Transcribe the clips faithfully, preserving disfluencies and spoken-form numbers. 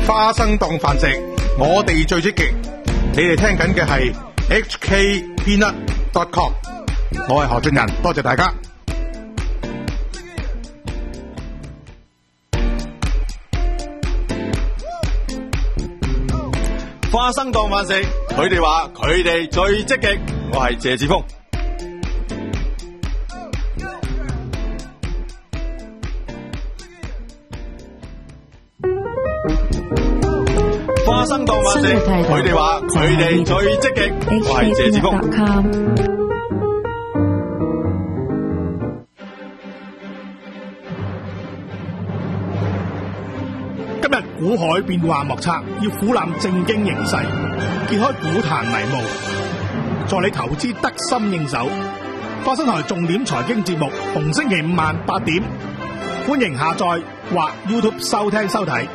花生檔飯食，我哋最積極。你哋聽緊嘅係 H K Peanut dot com， 我係何俊仁，多謝大家。 花生檔飯食，佢哋話佢哋最積極，我係謝志峰。花生檔飯食，佢哋話佢哋最積極，我係謝志峰。 今日股海變幻莫測，要俯覽正經形勢，揭開股壇迷霧，助你投資得心應手。花生台重點財經節目，逢星期五晚八點，歡迎下載或 YouTube 收聽收睇。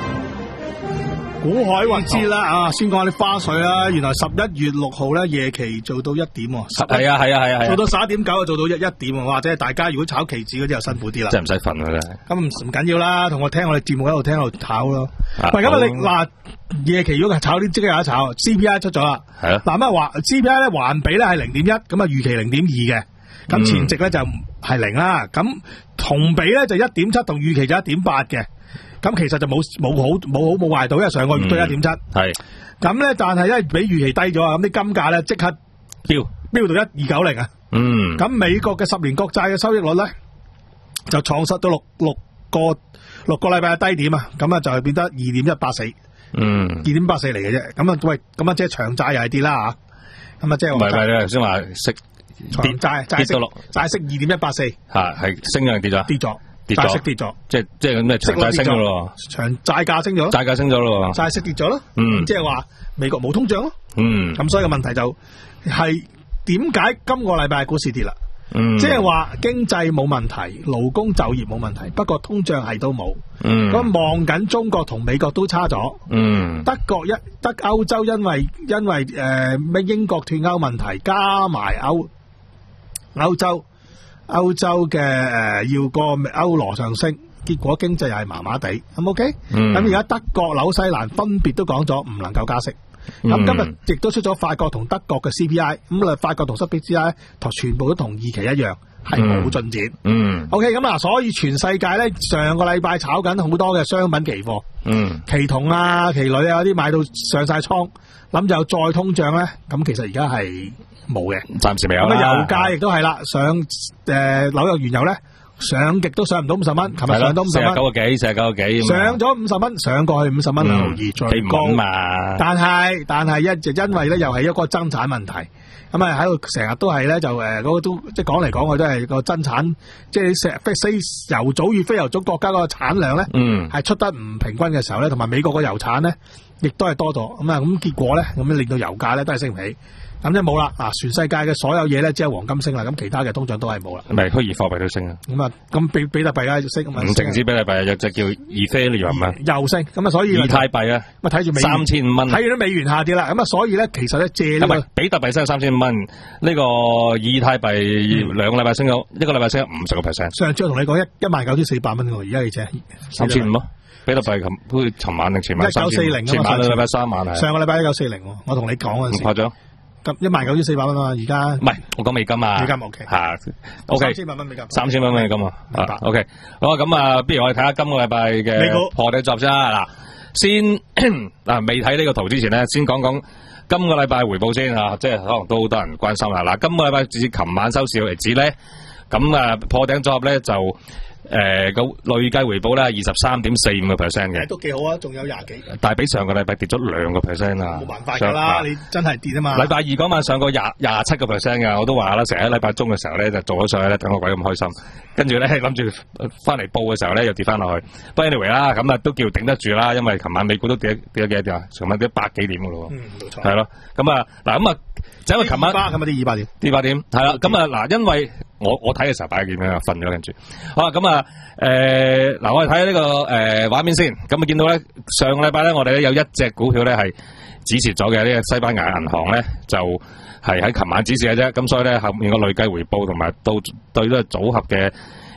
股海或知啦啊，先講下啲花絮啦。原來十一月六號咧夜期做到一點喎， 係啊係啊係啊係啊， 做到十一點九啊，做到一一點喎，或者大家如果炒期指嗰啲又辛苦啲啦， 真係唔使瞓啊真係。咁唔唔緊要啦，同我聽我哋節目喺度聽喺度炒咯。 啊喂，咁啊你嗱夜期如果係炒啲即刻有得炒 ，C P I 出咗啦， 係啊。 嗱咁啊話 C P I 咧環比咧係零點一，咁啊預期零點二嘅，咁前值咧就係零啦，咁同比咧就一點七，同預期就一點八嘅。咁其實就冇冇好冇好冇壞到，因為上個月都一點七，係咁咧，但係因為比預期低咗啊，咁啲金價咧即刻飆飆到一二九零啊，嗯，咁美國嘅十年國債嘅收益率咧就創失到六六個六個禮拜嘅低點啊，咁啊就係變得二點一八四，嗯，二點八四嚟嘅啫，咁啊喂，咁啊即係長債又係跌啦吓，咁啊即係唔係唔係你頭先話息跌債債息落債息二點一八四，吓係升定跌咗？跌咗。債息跌咗，即係即係咁咩？長債升咗咯，長債價升咗，債價升咗咯，債息跌咗咯，嗯，即係話美國冇通脹咯，嗯，咁所以個問題就係點解今個禮拜股市跌啦？嗯，即係話經濟冇問題，勞工就業冇問題，不過通脹係都冇，嗯，咁望緊中國同美國都差咗，嗯，德國一德歐洲因為因為誒咩英國脫歐問題加埋歐歐洲。歐洲嘅誒、呃、要個歐羅上升，結果經濟又係麻麻地，咁 OK？咁而家德國、紐西蘭分別都講咗唔能夠加息。咁、嗯、今日亦都出咗法國同德國嘅 C P I， 咁啊法國同 C P I 同全部都同預期一樣，係冇進展。嗯 OK， 咁啊，所以全世界咧上個禮拜炒緊好多嘅商品期貨，嗯，期銅啊、期鋁啊嗰啲買到上晒倉，諗就再通脹咧，咁其實而家係冇嘅，暫時未有啦。咁啊，油價亦都係啦，上誒紐約原油咧上極都上唔到五十蚊，琴日上到五十蚊，四十九個幾，四十九個幾，上咗五十蚊，上過去五十蚊兩毫二，最高嘛。但係但係一就因為咧又係一個增產問題，咁啊喺度成日都係咧就誒嗰個都即係講嚟講去都係個增產，即係石非油組與非油組國家嗰個產量咧，嗯，係出得唔平均嘅時候咧，同埋美國個油產咧亦都係多咗，咁啊咁結果咧咁令到油價咧都係升唔起。咁即係冇啦，嗱，全世界嘅所有嘢咧，只係黃金升啦，咁其他嘅通脹都係冇啦。咪虛擬貨幣都升啊？咁啊，咁比比特幣啊升，唔淨止比特幣，有隻叫 Ethereum 啊，又升，咁啊，所以以太幣啊，咁啊睇住美三千五蚊，睇住啲美元下跌啦，咁啊，所以咧，其實咧借呢個比特幣升咗三千五蚊，呢個以太幣兩個禮拜升咗，一個禮拜升咗五十個 percent。上次我同你講一一萬九千四百蚊喎，而家你借三千五咯。比特幣琴好似尋晚定前晚一九四零，前晚禮拜三晚係上個禮拜一九四零，我同你講嗰陣時。唔誇張。咁一萬九千四百蚊啊！而家唔係我講美金啊，美金 OK 吓 ，OK 三千萬蚊美金，三千蚊美金啊，明白 OK。好啊，咁啊，不如我哋睇下今個禮拜嘅破底作先啦。嗱，先嗱未睇呢個圖之前咧，先講講今個禮拜回報先啊，即係可能都好多人關心啦。嗱，今個禮拜至琴晚收市為止咧，咁啊破頂組合咧就。誒，個累計回報咧二十三點四五個 percent 嘅，都幾好啊，仲有廿幾，但係比上個禮拜跌咗兩個 percent 啊，冇辦法噶啦，你真係跌啊嘛。禮拜二嗰晚上過廿廿七個 percent 噶，我都話啦，成日喺禮拜中嘅時候咧就做咗上去咧，等個鬼咁開心，跟住咧諗住翻嚟報嘅時候咧又跌翻落去，不過 anyway 啦，咁啊都叫頂得住啦，因為琴晚美股都跌跌咗幾多點啊，琴晚跌咗百幾點噶咯，嗯，冇錯，係咯，咁啊嗱咁啊。就因為琴晚咁啊啲二百點，二百點係啦，咁啊嗱，因為我我睇嘅時候擺幾點啊，瞓咗跟住，好啦，咁啊誒嗱，我哋睇下呢個誒畫面先，咁啊見到咧上個禮拜咧，我哋咧有一隻股票咧係止蝕咗嘅，呢個西班牙銀行咧就係喺琴晚止蝕嘅啫，咁所以咧後面個累計回報同埋到對呢個組合嘅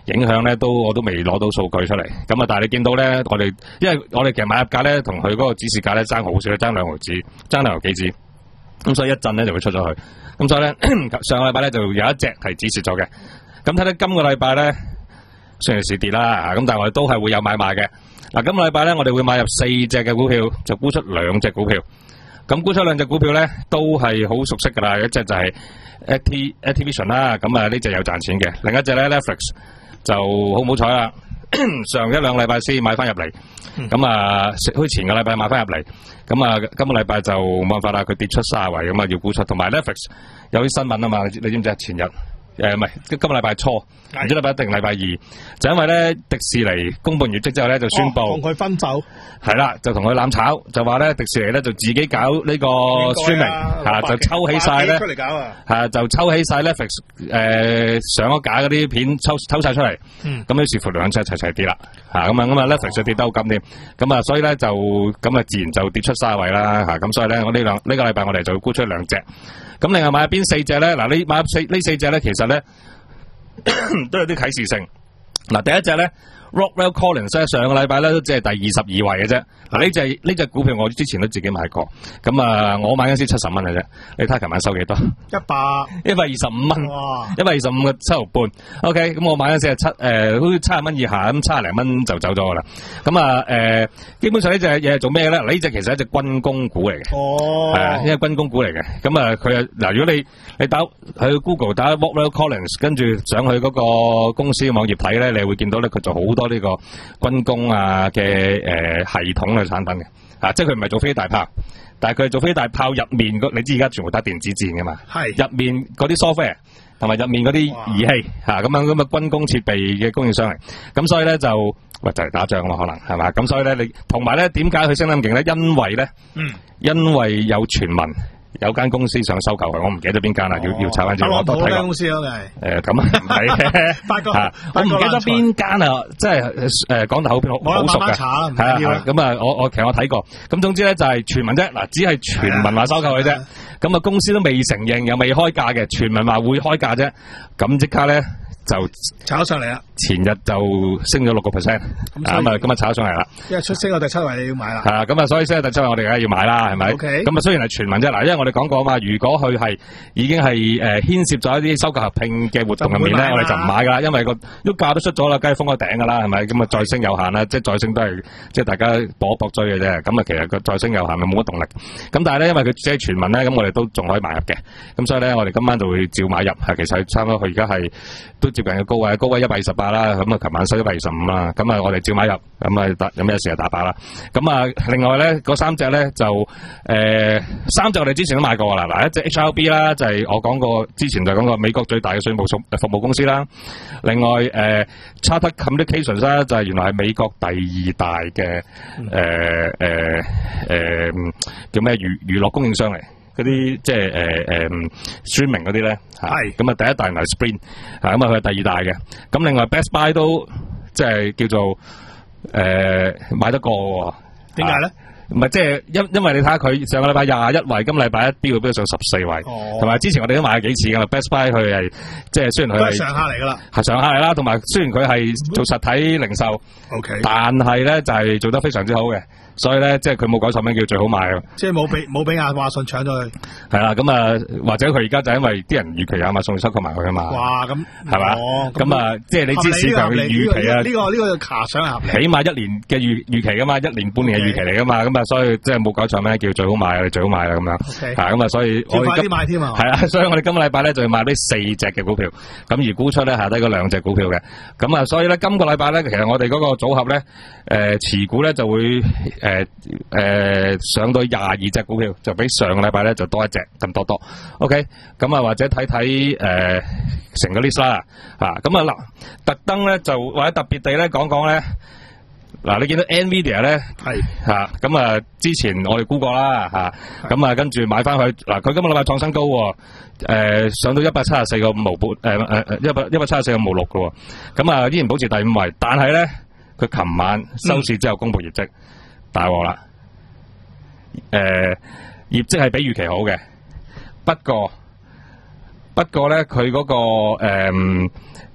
影響咧，都我都未攞到數據出嚟。咁啊，但係你見到咧，我哋因為我哋其實買入價咧，同佢嗰個指示價咧爭好少，爭兩毫子，爭兩毫幾子。咁所以一陣咧就會出咗去。咁所以咧上個禮拜咧就有一隻係止蝕咗嘅。咁睇睇今個禮拜咧，雖然係跌啦，咁但係我哋都係會有買賣嘅。嗱，今個禮拜咧我哋會買入四隻嘅股票，就沽出兩隻股票。咁沽出兩隻股票咧都係好熟悉噶啦，一隻就係 Activision 啦，咁啊呢隻有賺錢嘅，另一隻咧 Netflix 就好唔好彩啦，上一兩禮拜先買翻入嚟，咁啊好似前個禮拜買翻入嚟，咁啊今個禮拜就冇辦法啦，佢跌出卅圍，咁啊要沽出，同埋 Netflix 有啲新聞啊嘛，你知唔知啊？前日誒唔係今個禮拜初，唔知禮拜一定禮拜二，就因為咧迪士尼公佈完業績之後咧就宣布同佢分手， 係啦，就同佢攬炒，就話咧迪士尼咧就自己搞呢個 streaming 嚇，就抽起晒咧嚇，就抽起晒 Netflix 誒上咗架嗰啲片抽抽曬出嚟，咁於是乎兩隻齊齊跌啦嚇，咁啊咁啊 Netflix 就跌得好緊添，咁啊所以咧就咁啊自然就跌出三位啦嚇，咁所以咧我呢兩呢個禮拜我哋就沽出兩隻。咁另外買入邊四隻咧？嗱，你買入四呢四隻咧，其實咧都有啲啟示性。嗱，第一隻咧 Rockwell Collins 咧，上個禮拜咧都只係第二十二位嘅啫。嗱，呢隻呢隻股票我之前都自己買過，咁啊我買嗰時七十蚊嘅啫。你睇下琴晚收幾多？一百一百二十五蚊，一百二十五個七毫半。OK，咁我買嗰時係七誒，好似七十蚊以下，咁七十零蚊就走咗噶啦。咁啊誒，基本上呢隻嘢係做咩咧？嗱，呢隻其實係一隻軍工股嚟嘅，係啊，因為軍工股嚟嘅。咁啊，佢啊嗱，如果你你打去 Google 打 Rockwell Collins，跟住上去嗰個公司嘅網頁睇咧，你會見到咧佢做好多呢個軍工啊嘅誒系統嘅產品嘅，啊，即係佢唔係做飛大炮，但係佢係做飛大炮入面嗰，你知而家全部打電子戰噶嘛，係入面嗰啲 software 同埋入面嗰啲儀器嚇咁樣咁嘅軍工設備嘅供應商嚟，咁所以咧就喂就嚟打仗咯，可能係嘛，咁所以咧你同埋咧點解佢升得咁勁咧？因為咧，嗯，因為有傳聞。有間公司想收購佢，我唔記得邊間啦，要要查翻住。我睇過公司咯，係誒咁啊，唔係嘅，發覺我唔記得邊間啊，即係誒講得好好好熟嘅，係啊，咁啊，我我其實我睇過，咁總之咧就係傳聞啫，嗱，只係傳聞話收購佢啫，咁啊公司都未承認又未開價嘅，傳聞話會開價啫，咁即刻咧。就炒上嚟啦！ 前日就升咗六個 percent， 咁啊今日炒上嚟啦。因為出升到第七位你要買啦。 係啊，咁啊所以升到第七位我哋梗係要買啦，係咪？ OK。 咁啊雖然係傳聞啫，嗱，因為我哋講過啊嘛，如果佢係已經係誒牽涉咗一啲收購合併嘅活動入面咧，我哋就唔買噶啦，因為個都價都出咗啦，梗係封個頂噶啦，係咪？咁啊再升有限啦，即係再升都係即係大家搏一搏追嘅啫。咁啊其實個再升有限咪冇乜動力。咁但係咧，因為佢只係傳聞咧，咁我哋都仲可以買入嘅。咁所以咧，我哋今晚就會照買入。係其實差唔多，佢而家係都接近嘅高位，高位一百二十八啦。咁啊，琴晚收一百二十五啦。咁啊，我哋照買入。咁啊，打有咩事就打靶啦。咁啊，另外咧，嗰三隻咧就誒、呃、三隻我哋之前都買過啦。嗱，一隻 H R B 啦，就係、是、我講過之前就講過美國最大嘅稅務服務公司啦。另外誒、呃、Chartered Communications 啦，就係原來係美國第二大嘅誒誒誒叫咩娛娛樂供應商嚟。嗰啲即係誒誒 streaming 嗰啲咧，係咁啊第一大係 Sprint， 啊咁啊佢係第二大嘅。咁另外 Best Buy 都即係叫做誒、呃、買得過喎。點解咧？唔係即係因因為你睇下佢上個禮拜廿一位，今個禮拜一飆飆上十四位，同埋、哦、之前我哋都買咗幾次噶啦。Best Buy 佢係即係雖然佢係常客嚟噶啦，係常客嚟啦。同埋雖然佢係做實體零售 ，OK，但係咧就係、是、做得非常之好嘅。所以咧，即係佢冇改錯名叫最好賣啊！即係冇俾冇俾亞馬遜搶咗佢。係啦，咁啊，或者佢而家就因為啲人預期亞馬遜收購埋佢啊嘛。哇，咁係嘛？咁啊，即係你知市場嘅預期啊？呢個呢個卡上合理。起碼一年嘅預預期噶嘛，一年半年嘅預期嚟噶嘛，咁啊，所以即係冇改錯名叫最好賣啊，最好賣啦咁樣。係咁啊，所以我快啲買添啊！係啊，所以我哋今個禮拜咧就要買呢四隻嘅股票，咁而沽出咧下低嗰兩隻股票嘅。咁啊，所以咧今個禮拜咧，其實我哋嗰個組合咧，誒持股咧就會。誒誒、呃，上到廿二隻股票，就比上個禮拜咧就多一隻咁多多。OK，咁啊或者睇睇誒成個 list 啦，吓咁啊嗱，特登咧就或者特別地咧講講咧，嗱你見到 Nvidia 咧係吓，咁啊之前我哋估過啦吓，咁啊跟住買翻去嗱，佢今個禮拜創新高，誒、呃、上到一百七十四個五毫半，誒誒誒一百一百七十四個五毫六嘅，咁啊依然保持第五位，但係咧佢琴晚收市之後公布業績。嗯大鑊啦！誒、呃，業績係比預期好嘅，不過不過咧，佢嗰、那個誒、呃、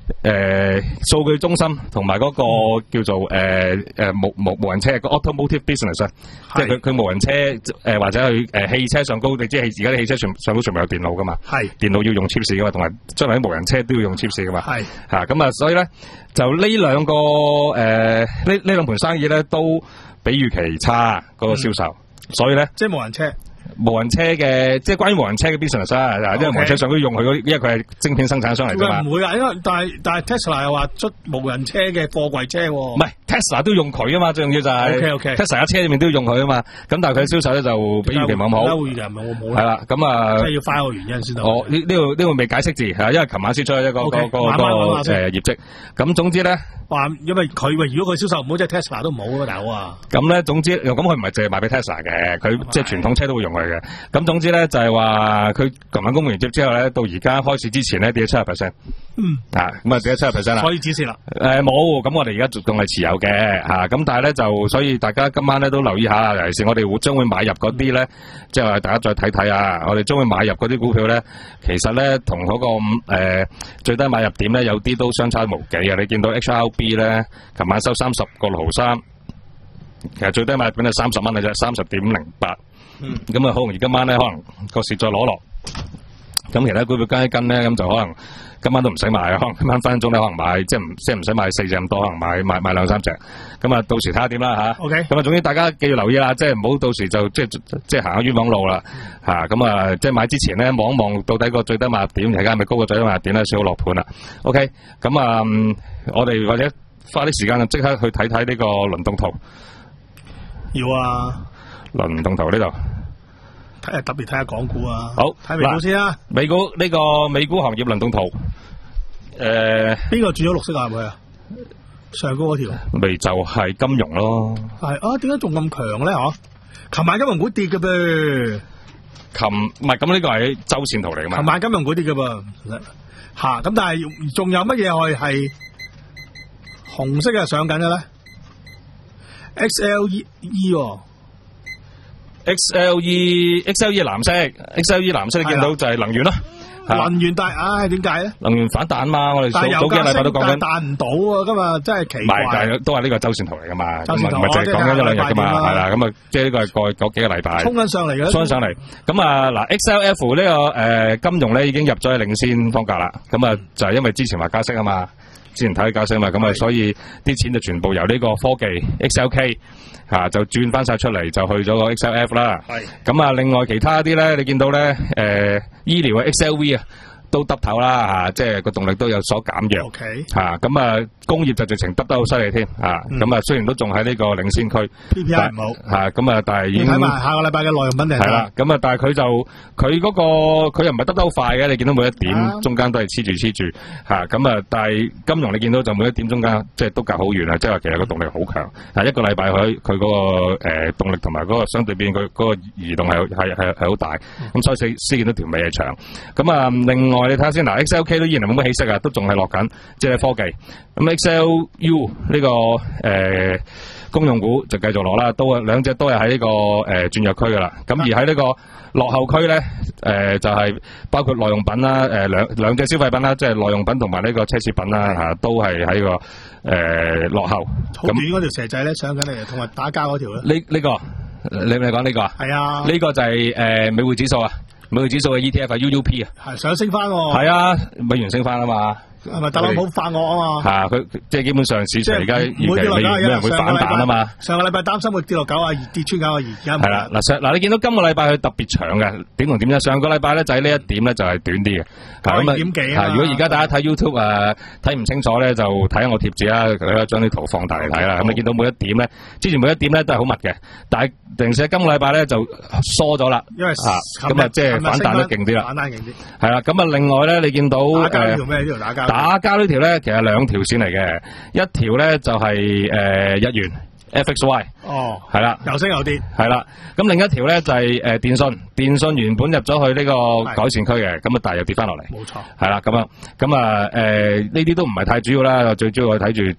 誒數據中心同埋嗰個叫做誒誒無無無人車個 automotive business 啊，即係佢佢無人車誒或者佢誒汽車上高，你知係而家啲汽車全上高全部有電腦噶嘛，係電腦要用 chip 噶嘛，同埋將來啲無人車都要用 chip 噶嘛，係嚇咁啊，所以咧就呢兩個誒呢呢兩盤生意咧都比預期差嗰個銷售，所以咧即係無人車。 無人車嘅，即係關於無人車嘅 business 啊，因為無人車上都用佢嗰，因為佢係晶片生產商嚟㗎嘛。 唔會啊，因為但係但係 Tesla 又話出無人車嘅貨櫃車喎。 唔係 Tesla 都用佢啊嘛，最重要就係 OK OK Tesla 嘅車裏面都要用佢啊嘛。咁但係佢嘅銷售咧就比預期冇咁好。 優預期冇咁好。 係啦，咁啊， 即係要花個原因先得。 哦，呢呢度呢度未解釋字係，因為琴晚先出咗一個個個個誒業績。咁總之咧， 話因為佢喂，如果佢銷售唔好，即係 Tesla 都唔好啊，大佬啊。 咁咧總之，咁佢唔係淨係賣俾 Tesla 嘅，佢即係傳統車都會用佢嘅。咁總之咧就係話佢琴晚公布完業績之後咧，到而家開市之前咧跌咗七十 percent。嗯。啊，咁啊跌咗七十 percent 啦。 所以止蝕啦。誒冇，咁我哋而家仲係持有嘅嚇，咁但係咧就所以大家今晚咧都留意下，尤其是我哋會將會買入嗰啲咧，即係話大家再睇睇啊，我哋將會買入嗰啲股票咧，其實咧同嗰個誒最低買入點咧有啲都相差無幾啊！你見到 H R B 咧，琴晚收三十個六毫三，其實最低買入點係三十蚊嘅啫，三十點零八。嗯。咁啊，好容易今晚咧可能個市再攞落，咁其他股票跟一跟咧，咁就可能。今晚都唔使買啊，可能今晚分分鐘咧可能買，即係唔即係唔使買四隻咁多，可能買買買兩三隻。咁啊，到時睇下點啦吓。OK。咁啊，總之大家記住留意啦，即係唔好到時就即係即係行下冤枉路啦吓。咁啊，即係買之前咧望一望到底個最低買入點，而家係咪高過最低買入點咧，先好落盤啦。OK。咁啊，我哋或者花啲時間就即刻去睇睇呢個輪動圖。 要啊。輪動圖呢度。 睇下特別睇下港股啊， 好睇美股先啊。 美股呢個美股行業輪動圖，誒， 邊個轉咗綠色入去啊？上高嗰條， 咪就係金融咯。 係啊，點解仲咁強咧？嗬，琴晚金融股跌嘅噃。 琴唔係咁呢個係周線圖嚟噶嘛？ 琴晚金融股跌嘅噃，吓咁，但係仲有乜嘢係係紅色嘅上緊嘅咧 ？X L E E。 X L E X L E 藍色 ，X L E 藍色你見到就係能源咯。 能源但唉，點解咧？ 能源反彈嘛，我哋早早幾個禮拜都講緊。 彈唔到啊，今日真係奇怪。 唔係，但係都係呢個周線圖嚟噶嘛，唔係唔係淨係講緊一兩日噶嘛，係啦，咁啊，即係呢個係過去嗰幾個禮拜。 衝緊上嚟嘅。衝緊上嚟， 咁啊嗱 ，X L F 呢個誒金融咧已經入咗去領先方格啦，咁啊就係因為之前話加息啊嘛。之前睇加息嘛，咁啊，所以啲錢就全部由呢個科技 X L K 嚇、啊、就轉翻晒出嚟，就去咗個 X L F 啦。係。咁啊，另外其他啲咧，你見到咧，誒、呃、醫療嘅 X L V 啊。都耷頭啦嚇，即係個動力都有所減弱。 OK 嚇，咁啊工業就直情耷得好犀利添嚇，咁啊雖然都仲喺呢個領先區 ，P P I 唔好嚇，咁啊但係已經睇埋下個禮拜嘅內容品定係啦，咁啊但係佢就佢嗰個佢又唔係耷得好快嘅，你見到每一點中間都係黐住黐住嚇，咁啊但係金融你見到就每一點中間即係都隔好遠啊，即係話其實個動力好強，啊一個禮拜佢佢嗰個誒動力同埋嗰個相對變佢嗰個移動係係係係好大，咁所以先先見到條尾係長，咁啊另外。你睇下先嗱 ，X L K 都依然係冇乜起色啊，都仲係落緊，即係科技。咁 X L U 呢、這個誒、呃、公用股就繼續落啦，都係兩隻都係喺呢個誒轉弱區噶啦。咁而喺呢個落後區咧，誒、呃、就係、是、包括耐用品啦，誒、呃、兩兩隻消費品啦，即係耐用品同埋呢個奢侈品啦，嚇、啊、都係喺個誒、呃、落後。 好短嗰條蛇仔咧，上緊嚟，同埋打交嗰條咧。 呢呢、這個你咪講呢個？係啊，呢個就係、是、誒、呃、美匯指數啊。美匯指數嘅 E T F 係 U U P 啊， 係想升翻喎。 係啊，美元升翻啊嘛。 係咪特朗普發惡啊嘛？ 嚇，佢即係基本上市場而家預期未冇人會反彈啊嘛。 上個禮拜擔心會跌落九啊二，跌穿九啊二，而家係啦。嗱上嗱你見到今個禮拜佢特別長嘅點同點啫？上個禮拜咧就係呢一點咧就係短啲嘅。 九點幾啊？ 如果而家大家睇 YouTube 誒睇唔清楚咧，就睇下我貼紙啦，大家將啲圖放大嚟睇啦。咁你見到每一點咧，之前每一點咧都係好密嘅，但係零舍今個禮拜咧就疏咗啦。因為咁啊，即係反彈得勁啲啦。反彈勁啲。係啦，咁啊另外咧，你見到打交呢條咩？呢條打交。 打交呢條咧。其實兩條線嚟嘅，一條咧就係、是、誒、呃、日元 F X Y， 哦，係啦， 又升又跌， 係啦。咁另一條咧就係、是、誒、呃、電信，電信原本入咗去呢個改善區嘅，咁啊但係又跌翻落嚟，冇錯，係啦，咁啊，咁啊誒呢啲都唔係太主要啦，最主要我睇住即係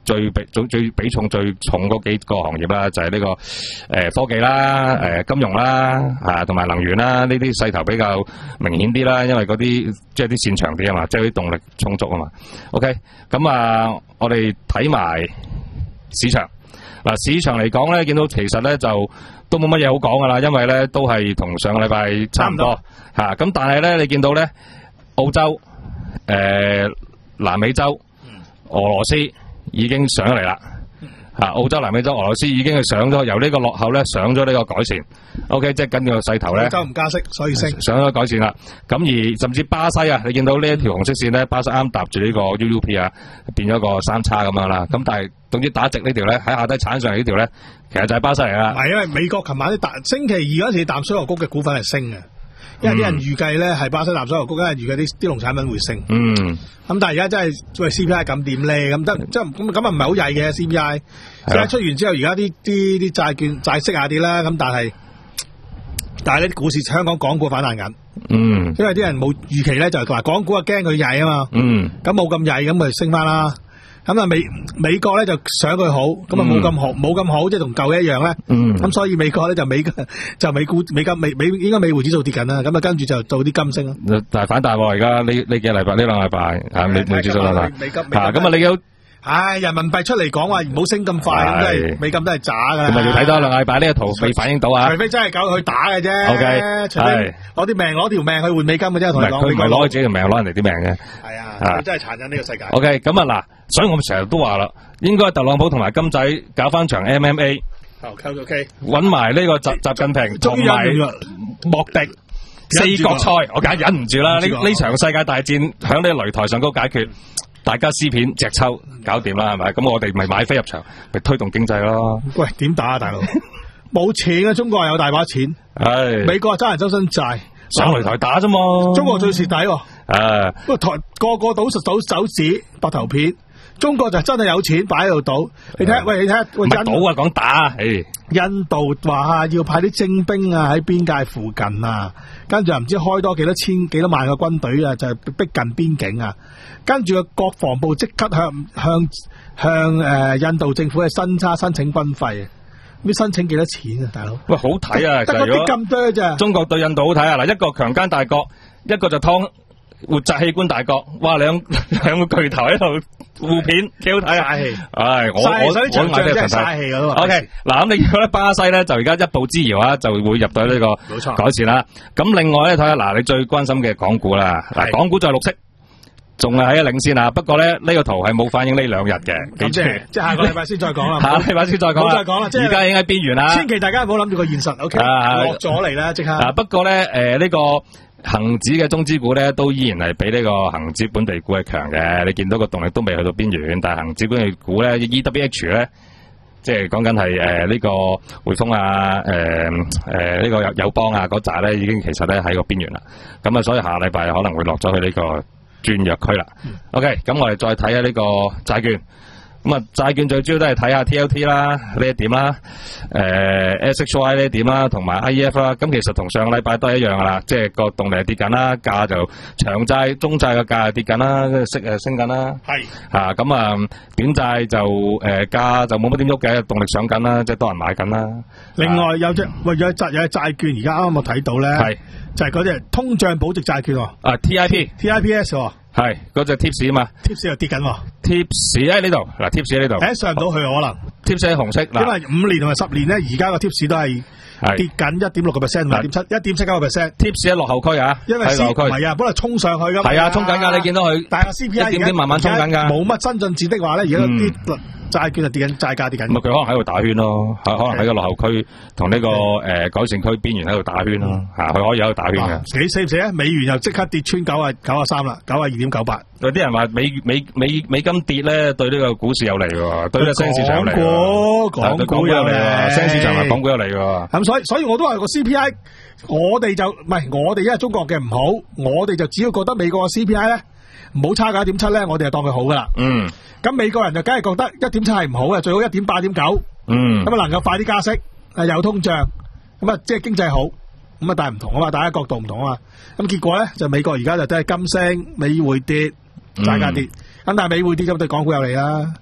最比最最比重最重嗰幾個行業啦，就係呢個誒科技啦、誒金融啦、啊同埋能源啦，呢啲勢頭比較明顯啲啦，因為嗰啲即係啲線長啲啊嘛，即係啲動力充足啊嘛。OK， 咁啊，我哋睇埋市場嗱，市場嚟講咧，見到其實咧就都冇乜嘢好講噶啦，因為咧都係同上個禮拜差唔多嚇。咁但係咧，你見到咧澳洲、誒南美洲、俄羅斯已經上咗嚟啦。嚇，澳洲、南美洲、俄羅斯已經係上咗，由呢個落後咧上咗呢個改善。O.K.， 即係跟住個勢頭咧， 澳洲唔加息，所以升上咗改善啦。咁而甚至巴西啊，你見到呢一條紅色線咧，巴西啱搭住呢個 U U P 啊，變咗個三叉咁樣啦。咁但係總之打直呢條咧，喺下低鏟上嚟呢條咧，其實就係巴西嚟啦。 係因為美國琴晚啲淡星期二嗰時淡水河谷嘅股份係升嘅。因為啲人預計咧係巴西淡水河谷，因為預計啲啲農產品會升。 嗯。咁但係而家真係喂 C P I 咁點咧？咁得即係咁咁啊唔係好曳嘅 C P I。C P I 出完之後，而家啲啲啲債券債息下跌啦。咁但係但係呢啲股市香港港股反彈緊。 嗯。 因為啲人冇預期咧，就係話港股啊驚佢曳啊嘛。 嗯。 咁冇咁曳，咁咪升翻啦。咁啊美美國咧就想佢好，咁啊冇咁好，冇咁好，即係同舊一樣咧。 嗯。 咁所以美國咧就美就美股美金美美應該美匯指數跌緊啦，咁啊跟住就做啲金升咯。 但係反彈喎，而家呢呢幾個禮拜呢兩個禮拜啊美美指數啦， 美金啊咁啊你有唉人民幣出嚟講話唔好升咁快，咁都係美金都係渣㗎。 咁咪要睇多兩個禮拜呢個圖未反映到啊？ 除非真係夠佢打嘅啫。 OK， 除非攞啲命攞條命去換美金嘅啫，同你講。 佢唔係攞自己條命，攞人哋啲命嘅。 係啊，真係殘忍呢個世界。 OK， 咁啊嗱，所以我成日都話啦，應該特朗普同埋金仔搞翻場 M M A， OK OK， 揾埋呢個習習近平同埋莫迪四國賽，我梗係忍唔住啦！呢呢場世界大戰響呢個擂台上高解決，大家撕片隻抽搞掂啦，係咪？咁我哋咪買飛入場，咪推動經濟咯。 喂，點打啊，大佬？冇錢啊！中國有大把錢， 係美國爭人周身債， 上擂台打啫嘛。 中國最蝕底喎。 誒， 不過台個個賭實賭手指白頭片，中國就真係有錢擺喺度賭。你睇，喂，你睇， 唔係賭啊，講打。誒， 印度話要派啲精兵啊喺邊界附近啊，跟住又唔知開多幾多千幾多萬個軍隊啊，就係逼近邊境啊。跟住個國防部即刻向向向誒印度政府嘅新差申請軍費。咁申請幾多錢啊，大佬？喂， 好睇啊！ 得嗰啲咁多咋？ 中國對印度好睇啊！嗱，一個強姦大國，一個就劏活摘器官大國，哇！兩兩個巨頭喺度互片，幾好睇啊！唉，我我我買呢個嘥氣嗰 O K， 嗱咁你覺得巴西咧就而家一步之遙啊，就會入到呢個改善啦。咁另外咧睇下嗱，你最關心嘅港股啦，嗱港股就係綠色。仲係喺領先啊！不過咧呢、這個圖係冇反映呢兩日嘅， 咁即係即係下個禮拜先再講啦。 下個禮拜先再講啦， 再講啦。即係而家已經喺邊緣啦。 千祈大家唔好諗住個現實，O K，落咗嚟啦，即刻。 啊，不過咧誒呢、呃這個恒指嘅中資股咧都依然係比呢個恒指本地股係強嘅。你見到個動力都未去到邊緣，但係恒指本地股咧 E W H 咧，即係講緊係誒呢個匯豐啊，誒誒呢個友友邦啊嗰扎咧已經其實咧喺個邊緣啦。咁啊，所以下禮拜可能會落咗去呢、這個轉弱區啦 ，OK， 咁我哋再睇下呢個債券，咁啊債券最主要都係睇下 T L T 啦呢一點啦，誒 S H Y 呢一點啦，同埋 I E F 啦，咁其實同上個禮拜都係一樣噶啦，即係個動力係跌緊啦，價就長債、中債嘅價係跌緊啦，息誒升緊啦，係嚇咁啊短債就誒價就冇乜點喐嘅，動力上緊啦，即係多人買緊啦。 另外有隻喂有債有隻債券，而家啱啱我睇到咧，係就係嗰隻通脹保值債券喎， 啊 T I P T I P S 喎。 係嗰隻 tips 啊嘛 ，tips 又跌緊喎 ，tips 喺呢度，嗱 tips 喺呢度， 誒上唔到去可能 ，tips 喺紅色， 因為五年同埋十年咧，而家個 tips 都係跌緊一點六個 percent 同埋一點七一點七九個 percent，tips 喺落後區啊， 因為 C 唔係啊，本來衝上去噶嘛， 係啊，衝緊噶，你見到佢， 但係 C P I 一點點慢慢衝緊噶， 冇乜新進展的話咧，而家啲債券就跌緊，債價跌緊。 咁啊，佢可能喺度打圈咯，可能喺個落後區同呢個誒改善區邊緣喺度打圈咯，吓佢可以喺度打圈嘅。 幾死唔死啊？美元又即刻跌穿九啊九啊三啦，九啊二點九八。 有啲人話美美美美金跌咧，對呢個股市有利喎，對呢個新市場有利。 港股港股有利， 新市場係港股有利喎。 咁所以所以我都話個 C P I， 我哋就唔係我哋因為中國嘅唔好，我哋就只要覺得美國嘅 C P I 咧唔好差過一點七咧，我哋就當佢好噶啦。嗯。咁美國人就梗係覺得一點七係唔好嘅，最好一點八、一點九。嗯。咁啊能夠快啲加息，啊有通脹，咁啊即係經濟好，咁啊但係唔同啊嘛，大家角度唔同啊嘛。咁結果咧就美國而家就都係金升，美匯跌，債價跌。咁、嗯、但係美匯跌咁對港股有利啦。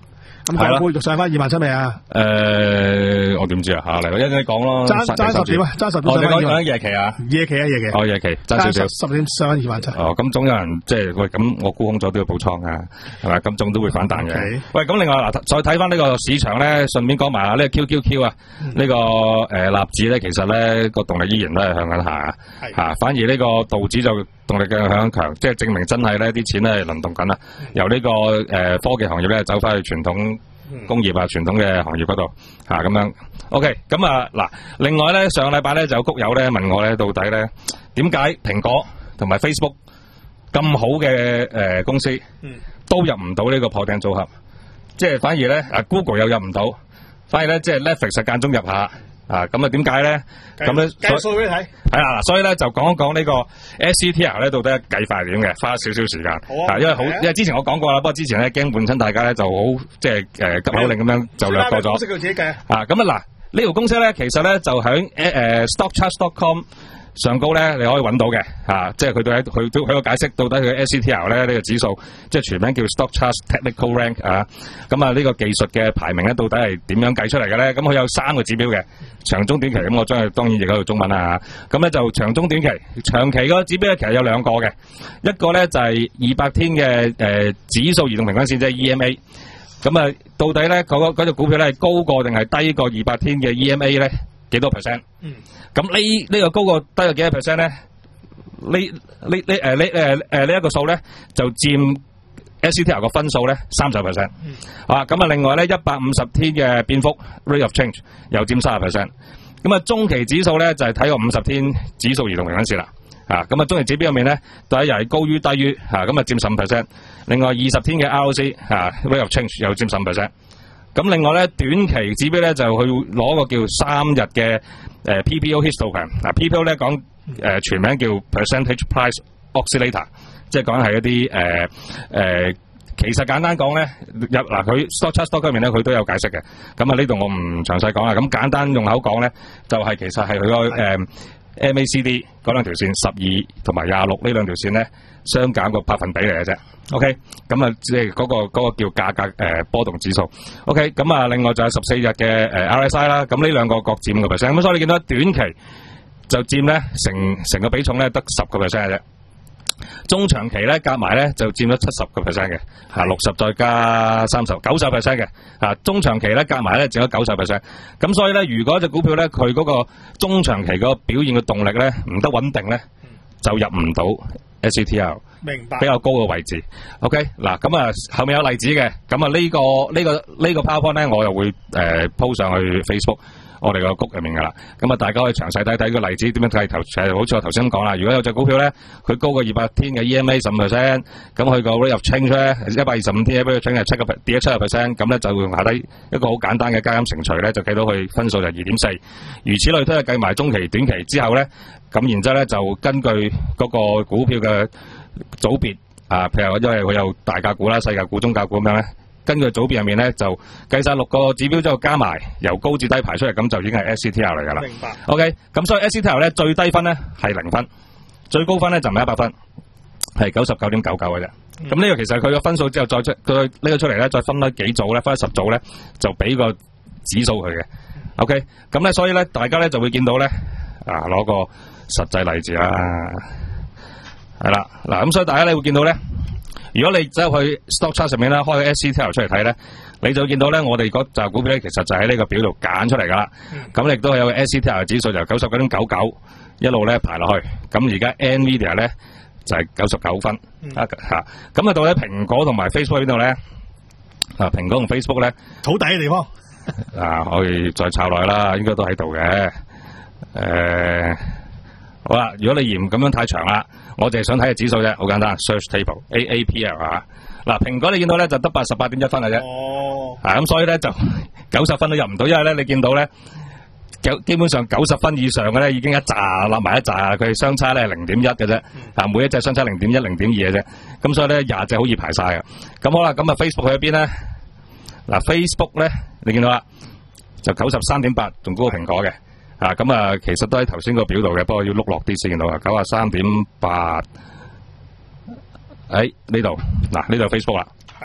咁港股上翻二萬七未啊？ 誒，我點知啊？吓嚟，一陣講咯。 爭爭十點啊！爭十點。 我哋講講夜期啊， 夜期啊，夜期。 哦，夜期爭少少。 十點上翻二萬七。 哦，咁總有人即係喂，咁我沽空咗都要補倉噶，係咪？咁總都會反彈嘅。喂，咁另外嗱，再睇翻呢個市場咧，順便講埋啊，呢個 Q Q Q 啊，呢個誒納指咧，其實咧個動力依然都係向緊下吓，反而呢個道指就動力嘅向強，即係證明真係咧啲錢咧輪動緊啦，由呢個誒科技行業咧走翻去傳統工業啊，傳統嘅行業嗰度吓咁樣。OK， 咁啊嗱，另外咧上個禮拜咧就有谷友咧問我咧，到底咧點解蘋果同埋 Facebook 咁好嘅誒公司都入唔到呢個破頂組合，即係反而咧啊 Google 又入唔到，反而咧即係 Netflix 間中入下。啊，咁啊點解咧？咁咧計數俾你睇。 係啊，所以咧就講一講呢個 S C T R 咧到底計法係點嘅，花少少時間。好啊。因為好，因為之前我講過啦，不過之前咧驚換親大家咧就好，即係誒急口令咁樣就略過咗。公司佢自己計啊。啊，咁啊嗱，呢條公司咧其實咧就喺誒 stockcharts dot com。上高咧，你可以揾到嘅嚇、啊，即係佢對喺佢都佢個解釋，到底佢 S C T R 咧呢、這個指數，即係全名叫 Stock Charts Technical Rank 啊。咁啊，呢個技術嘅排名咧，到底係點樣計出嚟嘅咧？咁佢有三個指標嘅，長中短期。咁我將佢當然譯喺度中文啦嚇。咁咧就長中短期，長期個指標咧其實有兩個嘅，一個咧就係二百天嘅誒、呃、指數移動平均線，即係 E M A。咁啊，到底咧嗰嗰隻股票咧係高過定係低過二百天嘅 E M A 咧？幾多 percent？嗯，咁呢呢個高過低過幾多 percent 咧？呢呢呢誒呢誒誒呢一個數咧就佔 S C T R 個分數咧三十 percent。嗯，啊咁啊，另外咧一百五十天嘅變幅 rate of change 又佔三十 percent。咁啊，中期指數咧就係睇個五十天指數移動平均線啦。啊，咁啊，中期指標入面咧，第一又係高於低於嚇，咁啊佔十五 percent。另外二十天嘅 R O C 嚇 rate of change 又佔十五 percent。咁另外咧，短期指標咧就去攞個叫三日嘅誒 P P O histogram。嗱 P P O 咧講誒全名叫 percentage price oscillator， 即係講係一啲誒誒，其實簡單講咧，入嗱佢 stock chart stock 方面咧，佢都有解釋嘅。咁啊呢度我唔詳細講啦。咁簡單用口講咧，就係、是、其實係佢個誒 M A C D 嗰兩條線十二同埋廿六呢兩條線咧，相減個百分比嚟嘅啫。OK， 咁啊，即係嗰個嗰個叫價格誒波動指數。OK， 咁啊，另外就係十四日嘅誒 R S I 啦。咁呢兩個各佔五個 percent。咁所以你見到短期就佔咧成成個比重咧得十個 percent 嘅啫。中長期咧夾埋咧就佔咗七十個 percent 嘅，嚇六十再加三十，九十 percent 嘅。嚇中長期咧夾埋咧佔咗九十 percent。咁所以咧，如果隻股票咧佢嗰個中長期嗰個表現嘅動力咧唔得穩定咧，就入唔到 S C T R。明白，比較高嘅位置。OK， 嗱咁啊，後面有例子嘅，咁啊呢個呢、這個呢、這個 PowerPoint 咧，我又會誒 po、呃、上去 Facebook 我哋個谷入面噶啦。咁啊，大家可以詳細睇睇個例子點樣睇頭，誒，好似我頭先咁講啦。如果有隻股票咧，佢高過二百天嘅 E M A 十五 percent， 咁佢個 rate of change 咧一百二十五天 rate of change 係七個跌咗七個 percent， 咁咧就用下低一個好簡單嘅加減乘除咧，就計到佢分數就二點四。如此類推，計埋中期、短期之後咧，咁然之後咧就根據嗰個股票嘅組別啊，譬如因為佢有大價股啦、細價股、中價股咁樣咧，根據組別入面咧就計晒六個指標之後加埋，由高至低排出嚟，咁就已經係 S C T R 嚟噶啦。明白。OK， 咁所以 S C T R 咧最低分咧係零分，最高分咧就唔係一百分，係九十九點九九嘅啫。咁呢、嗯、個其實佢個分數之後再出佢呢個出嚟咧，再分咗幾組咧，分咗十組咧，就俾個指數佢嘅。OK， 咁咧所以咧大家咧就會見到咧啊，攞個實際例子啦。係啦，嗱咁所以大家你會見到咧，如果你走去 stock chart 上面咧，開個 S C T R 出嚟睇咧，你就會見到咧，我哋嗰隻股票咧，其實就喺呢個表度揀出嚟噶啦。咁亦都係有個 S C T R 指數由九十九點九九一路咧排落去。咁而家 Nvidia 咧就係九十九分啊吓。咁啊到底蘋果同埋 Facebook 邊度咧？啊，蘋果同 Facebook 咧， 好抵嘅地方。 啊，可以再抄落去啦，應該都喺度嘅。誒、呃。好啦，如果你嫌咁樣太長啦，我淨係想睇個指數啫，好簡單 ，search table A A P L 啊。嗱，蘋果你見到咧就得八十八點一分嘅啫。哦。啊，咁所以咧就九十分都入唔到，因為咧你見到咧，基本上九十分以上嘅咧已經一紮立埋一紮，佢哋相差咧零點一嘅啫。啊，每一隻相差零點一、零點二嘅啫。咁所以咧廿隻好易排晒嘅。咁好啦，咁啊 Facebook 去咗邊咧？嗱 ，Facebook 咧你見到啦，就九十三點八，仲高過蘋果嘅。啊，咁啊，其實都喺頭先個表度嘅，不過要碌落啲先見到啊，九啊三點八，喺呢度，嗱呢度 Facebook 啦，係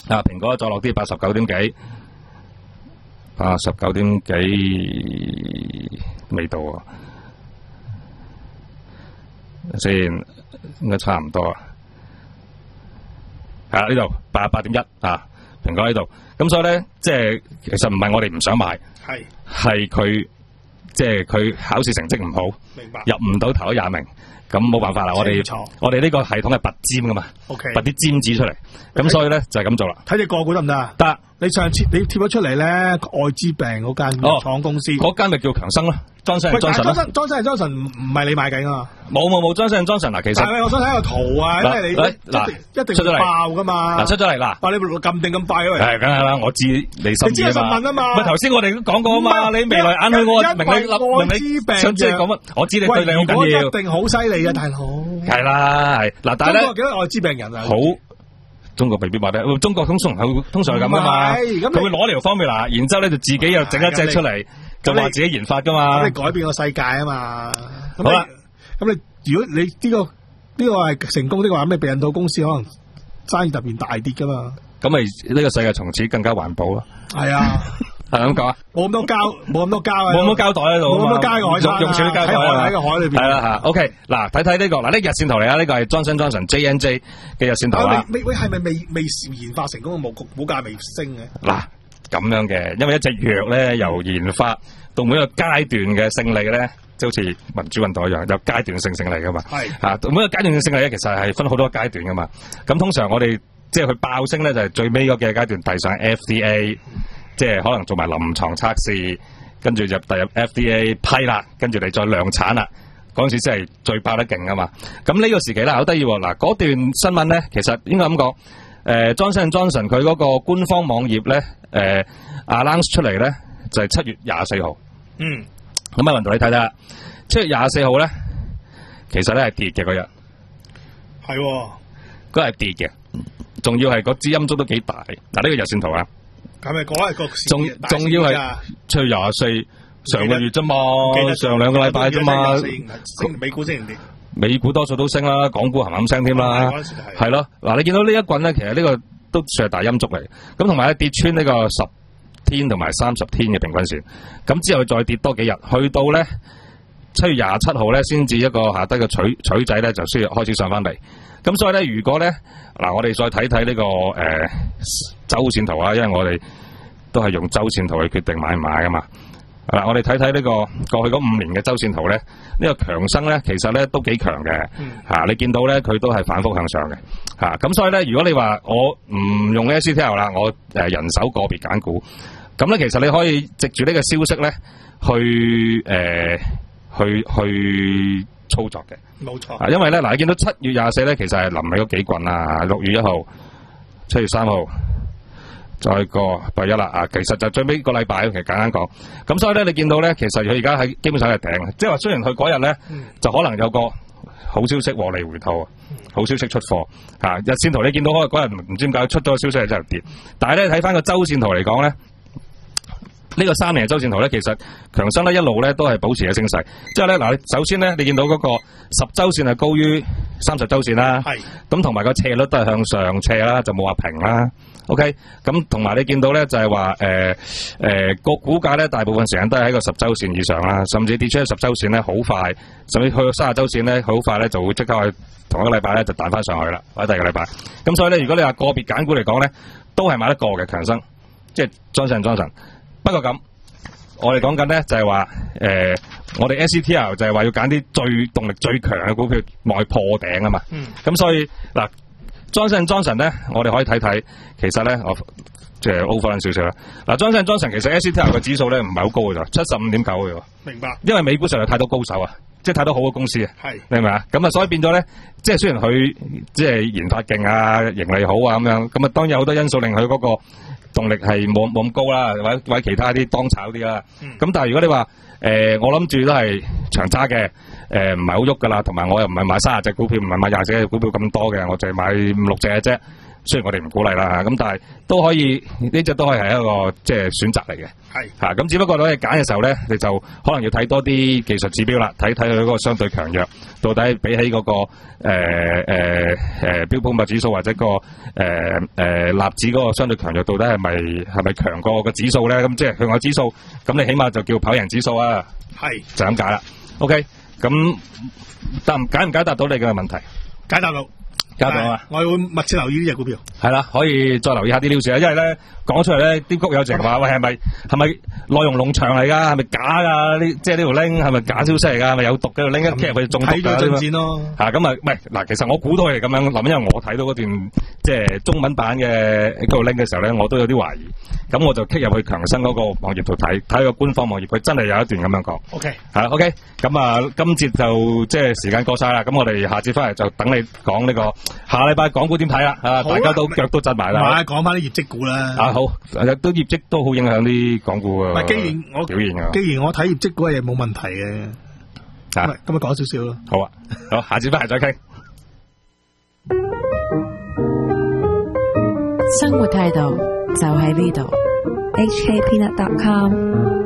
啊，蘋果再落啲八十九點幾，八十九點幾未到啊，先應該差唔多啊。係啊，呢度八十八點一啊，蘋果呢度。咁所以咧，即係其實唔係我哋唔想買， 係係佢即係佢考試成績唔好， 明白入唔到頭一廿名。咁冇辦法啦，我哋我哋呢個系統係拔尖噶嘛， ，OK， 拔啲尖子出嚟，咁所以咧就係咁做啦。 睇隻個股得唔得啊？ 得， 你上次你貼咗出嚟咧，愛滋病嗰間廠公司， 嗰間咪叫強生咯，莊生莊臣咯。 莊生莊臣唔唔係你買緊啊嘛？ 冇冇冇，莊生莊臣嗱，其實但係我想睇個圖啊，因為你嗱一定出咗嚟爆噶嘛。 嗱出咗嚟嗱， 哇！你咁定咁快啊？ 係梗係啦，我知你心你知我問啊嘛。 咪頭先我哋都講過啊嘛，你未來眼去我明你諗明你想知講乜？我知你對你好緊要。 一定好犀利嘅大佬。 係啦，係嗱，但係咧， 中國幾多愛滋病人啊？ 好，中國未必話得，中國通常係通常係咁噶嘛，佢會攞呢條方面嗱，然之後咧就自己又整一隻出嚟，就話自己研發噶嘛， 咁你改變個世界啊嘛。 好啦， 咁你如果你呢個呢個係成功的話，咩避孕套公司可能生意突然大跌噶嘛？ 咁咪呢個世界從此更加環保咯。 係啊。 係咁講啊， 冇咁多膠，冇咁多膠啊， 冇咁多膠袋喺度， 冇咁多膠喺海灘， 用少啲膠袋喺個海裏邊。 係啦吓 ，OK，嗱睇睇呢個，嗱呢日線圖嚟啊，呢個係 Johnson Johnson J N J 嘅日線圖啦。 未未係咪未未研發成功嘅冇股價未升嘅？ 嗱咁樣嘅，因為一隻藥咧由研發到每一個階段嘅勝利咧，即係好似民主運動一樣，有階段性勝利噶嘛。係吓，每一個階段性勝利咧，其實係分好多階段噶嘛。咁通常我哋即係佢爆升咧，就係最尾嗰幾個階段遞上 F D A。即係可能做埋臨床測試，跟住入遞入 F D A 批啦，跟住你再量產啦，嗰陣時先係最爆得勁噶嘛。咁呢個時期咧好得意喎，嗱嗰段新聞咧，其實應該咁講，誒 Johnson Johnson 佢嗰個官方網頁咧，誒 announce 出嚟咧就係七月廿四號。嗯，咁啊，雲導你睇睇啦，七月廿四號咧，其實咧係跌嘅嗰日， 係喎， 嗰日跌嘅，仲要係個支陰燭都幾大。嗱呢個日線圖啊。 係咪嗰日個仲仲要係七月廿四上個月啫嘛，上兩個禮拜啫嘛， 美股升唔跌， 美股多數都升啦，港股冚冚聲添啦，係咯。嗱，你見到呢一棍咧，其實呢個都算係大陰燭嚟，咁同埋咧跌穿呢個十天同埋三十天嘅平均線，咁之後再跌多幾日，去到咧七月廿七號咧先至一個下低嘅取取仔咧就需要開始上翻嚟。咁所以咧，如果咧嗱，我哋再睇睇呢個誒、呃、周線圖啊，因為我哋都係用周線圖去決定買唔買噶嘛。嗱，我哋睇睇呢個過去嗰五年嘅周線圖咧，呢、這個強生咧其實咧都幾強嘅嚇。你見到咧佢都係反覆向上嘅嚇。咁、啊、所以咧，如果你話我唔用 S C T L 啦，我誒人手個別揀股，咁咧其實你可以藉住呢個消息咧去誒、呃、去去操作嘅。冇錯，啊，因為咧嗱，你見到七月廿四咧，其實係臨尾嗰幾棍啊，六月一號、七月三號，再過八一啦啊，其實就最尾個禮拜，其實簡單講，咁所以咧，你見到咧，其實佢而家喺基本上係頂，即係話雖然佢嗰日咧就可能有個好消息獲利回吐，好消息出貨啊，日線圖你見到嗰日唔知點解出咗個消息係真係跌，但係咧睇翻個周線圖嚟講咧。呢個三年嘅周線圖咧，其實強生咧一路咧都係保持嘅升勢。之後咧嗱，首先咧你見到嗰個十週線係高於三十週線啦，係咁同埋個斜率都係向上斜啦，就冇話平啦。OK，咁同埋你見到咧就係話誒誒個股價咧大部分時間都係喺個十週線以上啦，甚至跌出去十週線咧好快，甚至去到三十週線咧好快咧就會即刻去同一個禮拜咧就彈翻上去啦，或者第二個禮拜。咁所以咧，如果你話個別揀股嚟講咧，都係買得過嘅強生，即係莊臣莊臣。不過咁，我哋講緊咧就係話，誒、呃，我哋 S C T L 就係話要揀啲最動力最強嘅股票，外破頂啊嘛。嗯。咁所以嗱，Johnson Johnson 咧，我哋可以睇睇，其實咧，我即係 over 少少啦。嗱，Johnson Johnson 其實 S C T L 嘅指數咧唔係好高嘅咋，七十五點九嘅喎。明白。因為美股上有太多高手啊，即係太多好嘅公司啊。係。你明唔明啊？咁啊，所以變咗咧，即係雖然佢即係研發勁啊、盈利好啊咁樣，咁啊當然有好多因素令佢嗰、嗰個。動力係冇冇咁高啦，或者或者其他啲當炒啲啦。咁、嗯、但係如果你話誒、呃，我諗住都係長揸嘅，誒唔係好喐噶啦，同埋我又唔係買三十隻股票，唔係買廿隻股票咁多嘅，我就係買五六隻嘅啫。 雖然我哋唔鼓勵啦嚇，咁但係都可以呢隻都可以係一個即係選擇嚟嘅。 係嚇，咁只不過咧揀嘅時候咧，你就可能要睇多啲技術指標啦，睇睇佢嗰個相對強弱，到底比起嗰、那個誒誒誒標普五百指數或者個誒誒納指嗰個相對強弱，到底係咪係咪強過個指數咧？咁即係佢個指數，咁你起碼就叫跑贏指數啊。 係就咁解啦。OK，咁答唔解唔解答到你嘅問題？ 解答到。 解答到啊！ 我會密切留意呢隻股票。 係啦，可以再留意下啲料事啊，因為咧講出嚟咧，啲谷友成日話喂係咪係咪內容農場嚟㗎？係咪假㗎？呢即係呢條 link 係咪假消息嚟㗎？係咪有毒嘅條 link？一聽入去中毒㗎。睇咗進展咯。嚇咁啊，唔係嗱，其實我估到係咁樣諗，因為我睇到嗰段即係中文版嘅嗰個 link 嘅時候咧，我都有啲懷疑。咁我就 click 入去強生嗰個網頁度睇，睇個官方網頁，佢真係有一段咁樣講。OK， 係啦 ，OK， 咁啊，今節就即係時間過晒啦，咁我哋下節翻嚟就等你講呢個下禮拜港股點睇啦，啊，大家都腳都震埋啦。唔係講翻啲業績股啦。啊好，都業績都好影響啲港股嘅。唔係，既然我表現啊，既然我睇業績股係冇問題嘅，啊，咁咪講少少咯。好啊，好，下節翻嚟再傾。 生活態度就喺呢度。H K Peanut dot com